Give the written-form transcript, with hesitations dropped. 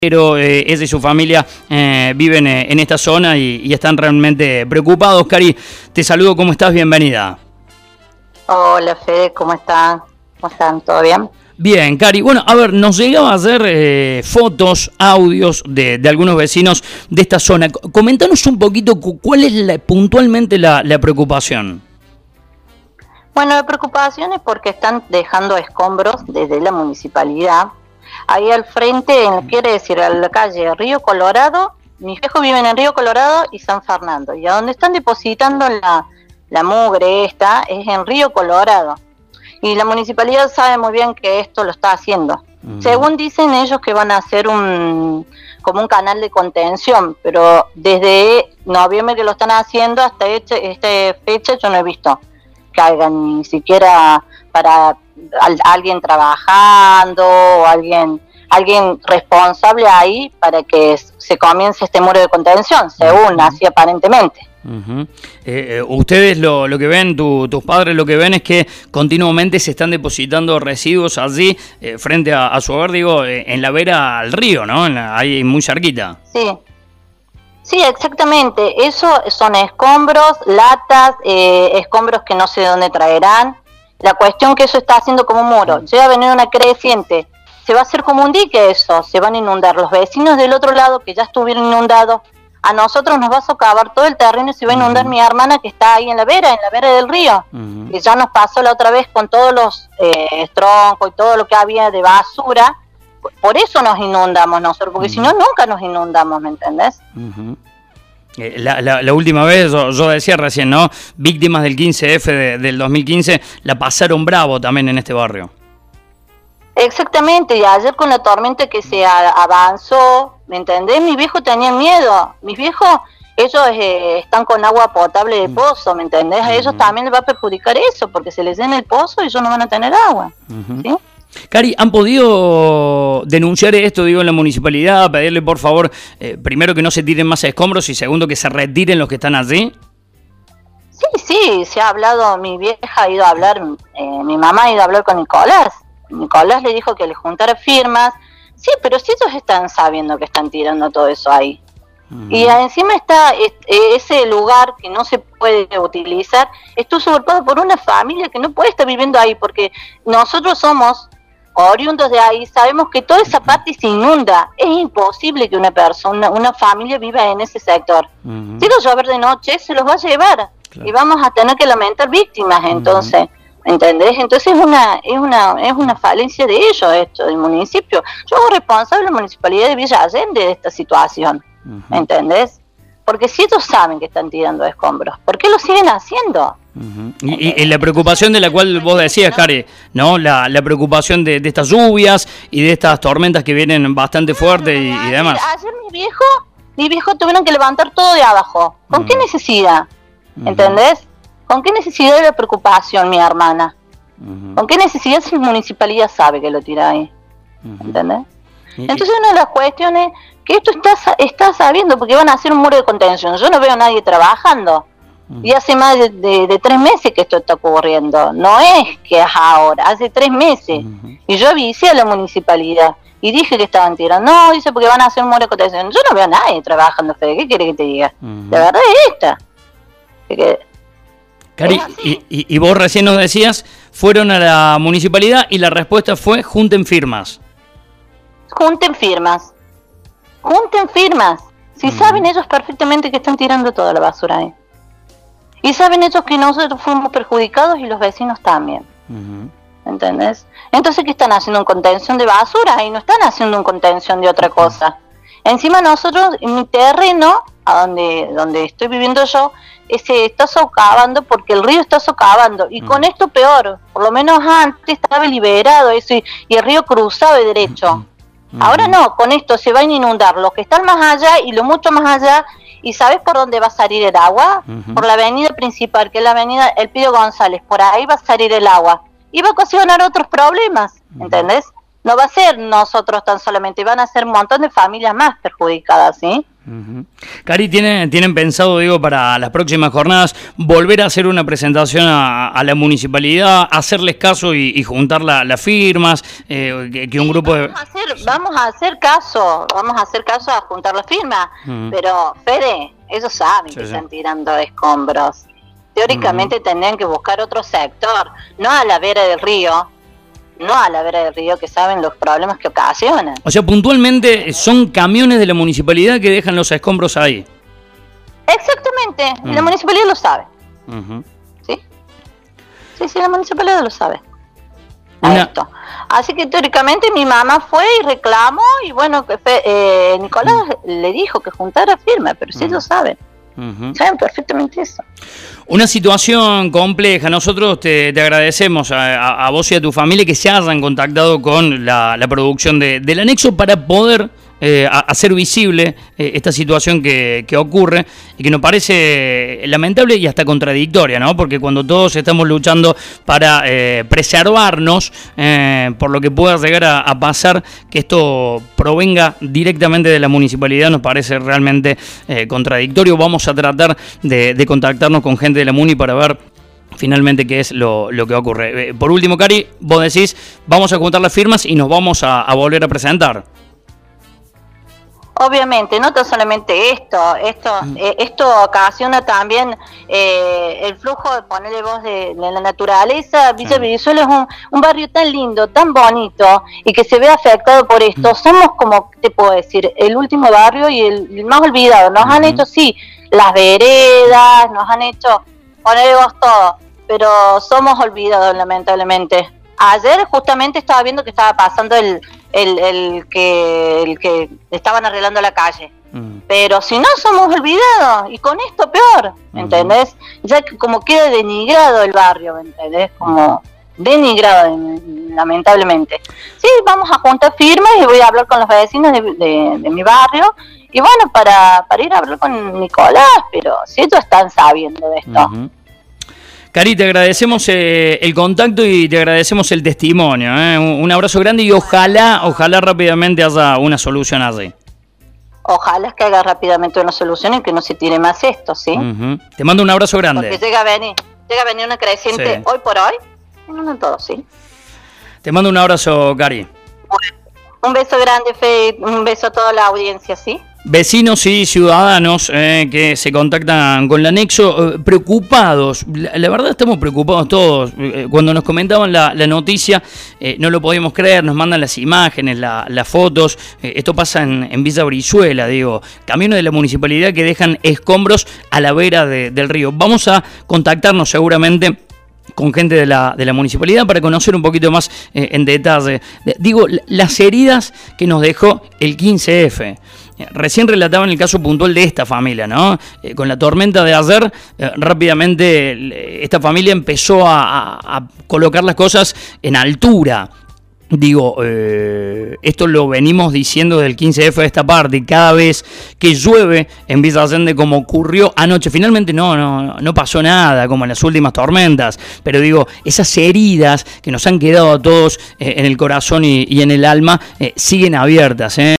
Pero ella y su familia viven en esta zona y están realmente preocupados. Cari, te saludo, ¿cómo estás? Bienvenida. Hola Fede, ¿cómo están? ¿Cómo están? ¿Todo bien? Bien, Cari. Bueno, a ver, nos llegaba a hacer fotos, audios de algunos vecinos de esta zona. Coméntanos un poquito cuál es puntualmente la preocupación. Bueno, la preocupación es porque están dejando escombros desde la municipalidad. Ahí al frente, quiere decir, a la calle Río Colorado, mis viejos viven en Río Colorado y San Fernando, y a donde están depositando la mugre esta es en Río Colorado, y la municipalidad sabe muy bien que esto lo está haciendo. Según dicen ellos que van a hacer como un canal de contención, pero desde noviembre que lo están haciendo hasta esta fecha yo no he visto que hagan ni siquiera para alguien trabajando o alguien responsable ahí para que se comience este muro de contención, según así aparentemente. Ustedes lo que ven, tus padres lo que ven es que continuamente se están depositando residuos allí frente a su hogar, digo, en la vera al río, ¿no? Ahí muy cerquita. Sí, exactamente. Eso son escombros, latas, escombros que no sé de dónde traerán. La cuestión que eso está haciendo como muro. Llega a venir una creciente, se va a hacer como un dique eso, se van a inundar los vecinos del otro lado que ya estuvieron inundados. A nosotros nos va a socavar todo el terreno y se va a inundar mi hermana que está ahí en la vera del río. Que ya nos pasó la otra vez con todos los troncos y todo lo que había de basura. Por eso nos inundamos nosotros, porque si no, nunca nos inundamos, ¿me entendés? La última vez, yo decía recién, ¿no? Víctimas del 15F del 2015 la pasaron bravo también en este barrio. Exactamente, y ayer con la tormenta que se avanzó, ¿me entendés? Mis viejos tenían miedo. Mis viejos, ellos están con agua potable de pozo, ¿me entendés? A ellos también les va a perjudicar eso, porque se les llena el pozo y ellos no van a tener agua, ¿sí? Cari, ¿han podido denunciar esto, digo, en la municipalidad? Pedirle, por favor, primero que no se tiren más escombros y segundo que se retiren los que están allí. Sí, se ha hablado, mi vieja ha ido a hablar, mi mamá ha ido a hablar con Nicolás. Nicolás le dijo que le juntara firmas. Sí, pero si ellos están sabiendo que están tirando todo eso ahí. Y encima está ese lugar que no se puede utilizar, está usurpado por una familia que no puede estar viviendo ahí, porque nosotros somos oriundos de ahí, sabemos que toda esa parte se inunda. Es imposible que una persona, una familia viva en ese sector. Si va a llover de noche, se los va a llevar, claro. Y vamos a tener que lamentar víctimas, entonces, ¿entendés? Entonces es una falencia de ellos esto, del municipio. Yo soy responsable de la municipalidad de Villa Allende de esta situación, ¿entendés? Porque si ellos saben que están tirando escombros, ¿por qué lo siguen haciendo? Y la preocupación de la cual vos decías, Cari, ¿no? La preocupación de estas lluvias y de estas tormentas que vienen bastante fuertes y demás. Ayer mis viejos tuvieron que levantar todo de abajo. ¿Con qué necesidad? ¿Entendés? ¿Con qué necesidad de la preocupación, mi hermana? ¿Con qué necesidad si la municipalidad sabe que lo tira ahí? ¿Entendés? Entonces una de las cuestiones que esto está sabiendo, porque van a hacer un muro de contención. Yo no veo a nadie trabajando. Y hace más de 3 meses que esto está ocurriendo. No es que es ahora, hace 3 meses. Y yo avisé a la municipalidad y dije que estaban tirando. No, dice porque van a hacer un muro de contención. Yo no veo a nadie trabajando, Fede. ¿Qué quiere que te diga? La verdad es esta. Cari, y vos recién nos decías, fueron a la municipalidad y la respuesta fue junten firmas. Junten firmas. Si saben ellos perfectamente que están tirando toda la basura ahí. Y saben ellos que nosotros fuimos perjudicados y los vecinos también. ¿Entendés? Entonces, ¿qué están haciendo? ¿Un contención de basura? Y no están haciendo un contención de otra cosa. Encima nosotros, en mi terreno, a donde estoy viviendo yo, se está socavando porque el río está socavando. Y con esto peor, por lo menos antes estaba liberado eso y el río cruzaba de derecho. Ahora no, con esto se van a inundar los que están más allá y lo mucho más allá. ¿Y sabes por dónde va a salir el agua? Por la avenida principal, que es la avenida Elpidio González. Por ahí va a salir el agua. Y va a ocasionar otros problemas, ¿entendés? no va a ser nosotros tan solamente, van a ser un montón de familias más perjudicadas, ¿sí? Cari, ¿tienen pensado, digo, para las próximas jornadas volver a hacer una presentación a la municipalidad, hacerles caso y juntar las firmas, que un grupo de... Vamos a hacer caso a juntar las firmas, pero Fede, ellos saben que están tirando escombros. Teóricamente tendrían que buscar otro sector, no a la vera del río, que saben los problemas que ocasionan. O sea, puntualmente son camiones de la municipalidad que dejan los escombros ahí. Exactamente, y la municipalidad lo sabe. ¿Sí? Sí, la municipalidad lo sabe. Esto. Así que teóricamente mi mamá fue y reclamó, y bueno, Nicolás le dijo que juntara firmas, pero sí lo saben. Saben perfectamente eso. Una situación compleja. Nosotros te agradecemos a vos y a tu familia que se hayan contactado con la producción del anexo para poder hacer visible esta situación que ocurre y que nos parece lamentable y hasta contradictoria, ¿no? Porque cuando todos estamos luchando para preservarnos por lo que pueda llegar a pasar, que esto provenga directamente de la municipalidad nos parece realmente contradictorio. Vamos a tratar de contactarnos con gente de la Muni para ver finalmente qué es lo que ocurre. Por último, Cari, vos decís, vamos a juntar las firmas y nos vamos a volver a presentar. Obviamente, no tan solamente esto ocasiona también el flujo de ponerle voz de la naturaleza. Villa Brizuela es un barrio tan lindo, tan bonito, y que se ve afectado por esto. Somos, como te puedo decir, el último barrio y el más olvidado. Nos han hecho, sí, las veredas, nos han hecho ponerle voz todo, pero somos olvidados, lamentablemente. Ayer justamente estaba viendo que estaba pasando el que estaban arreglando la calle. Pero si no, somos olvidados, y con esto peor, ¿me entendés? Ya que como queda denigrado el barrio, ¿me entendés? Como denigrado, lamentablemente. Sí, vamos a juntar firmas y voy a hablar con los vecinos de mi barrio, y bueno, para ir a hablar con Nicolás, pero si ellos están sabiendo de esto. Cari, te agradecemos el contacto y te agradecemos el testimonio. Un abrazo grande y ojalá rápidamente haya una solución allí. Ojalá que haga rápidamente una solución y que no se tire más esto, ¿sí? Te mando un abrazo grande. Porque llega a venir una creciente hoy por hoy, no todo, ¿sí? Te mando un abrazo, Cari. Un beso grande, Fe, un beso a toda la audiencia, ¿sí? Vecinos y ciudadanos que se contactan con el anexo, preocupados, la verdad estamos preocupados todos. Cuando nos comentaban la noticia no lo podíamos creer, nos mandan las imágenes, las fotos. Esto pasa en Villa Brizuela, digo, camiones de la municipalidad que dejan escombros a la vera del río. Vamos a contactarnos seguramente con gente de la municipalidad para conocer un poquito más en detalle. Digo, las heridas que nos dejó el 15F. Recién relataban el caso puntual de esta familia, ¿no? Con la tormenta de ayer, rápidamente esta familia empezó a colocar las cosas en altura. Digo, esto lo venimos diciendo del 15F de esta parte, y cada vez que llueve en Villa Allende, como ocurrió anoche, finalmente no pasó nada, como en las últimas tormentas, pero digo, esas heridas que nos han quedado a todos en el corazón y en el alma siguen abiertas,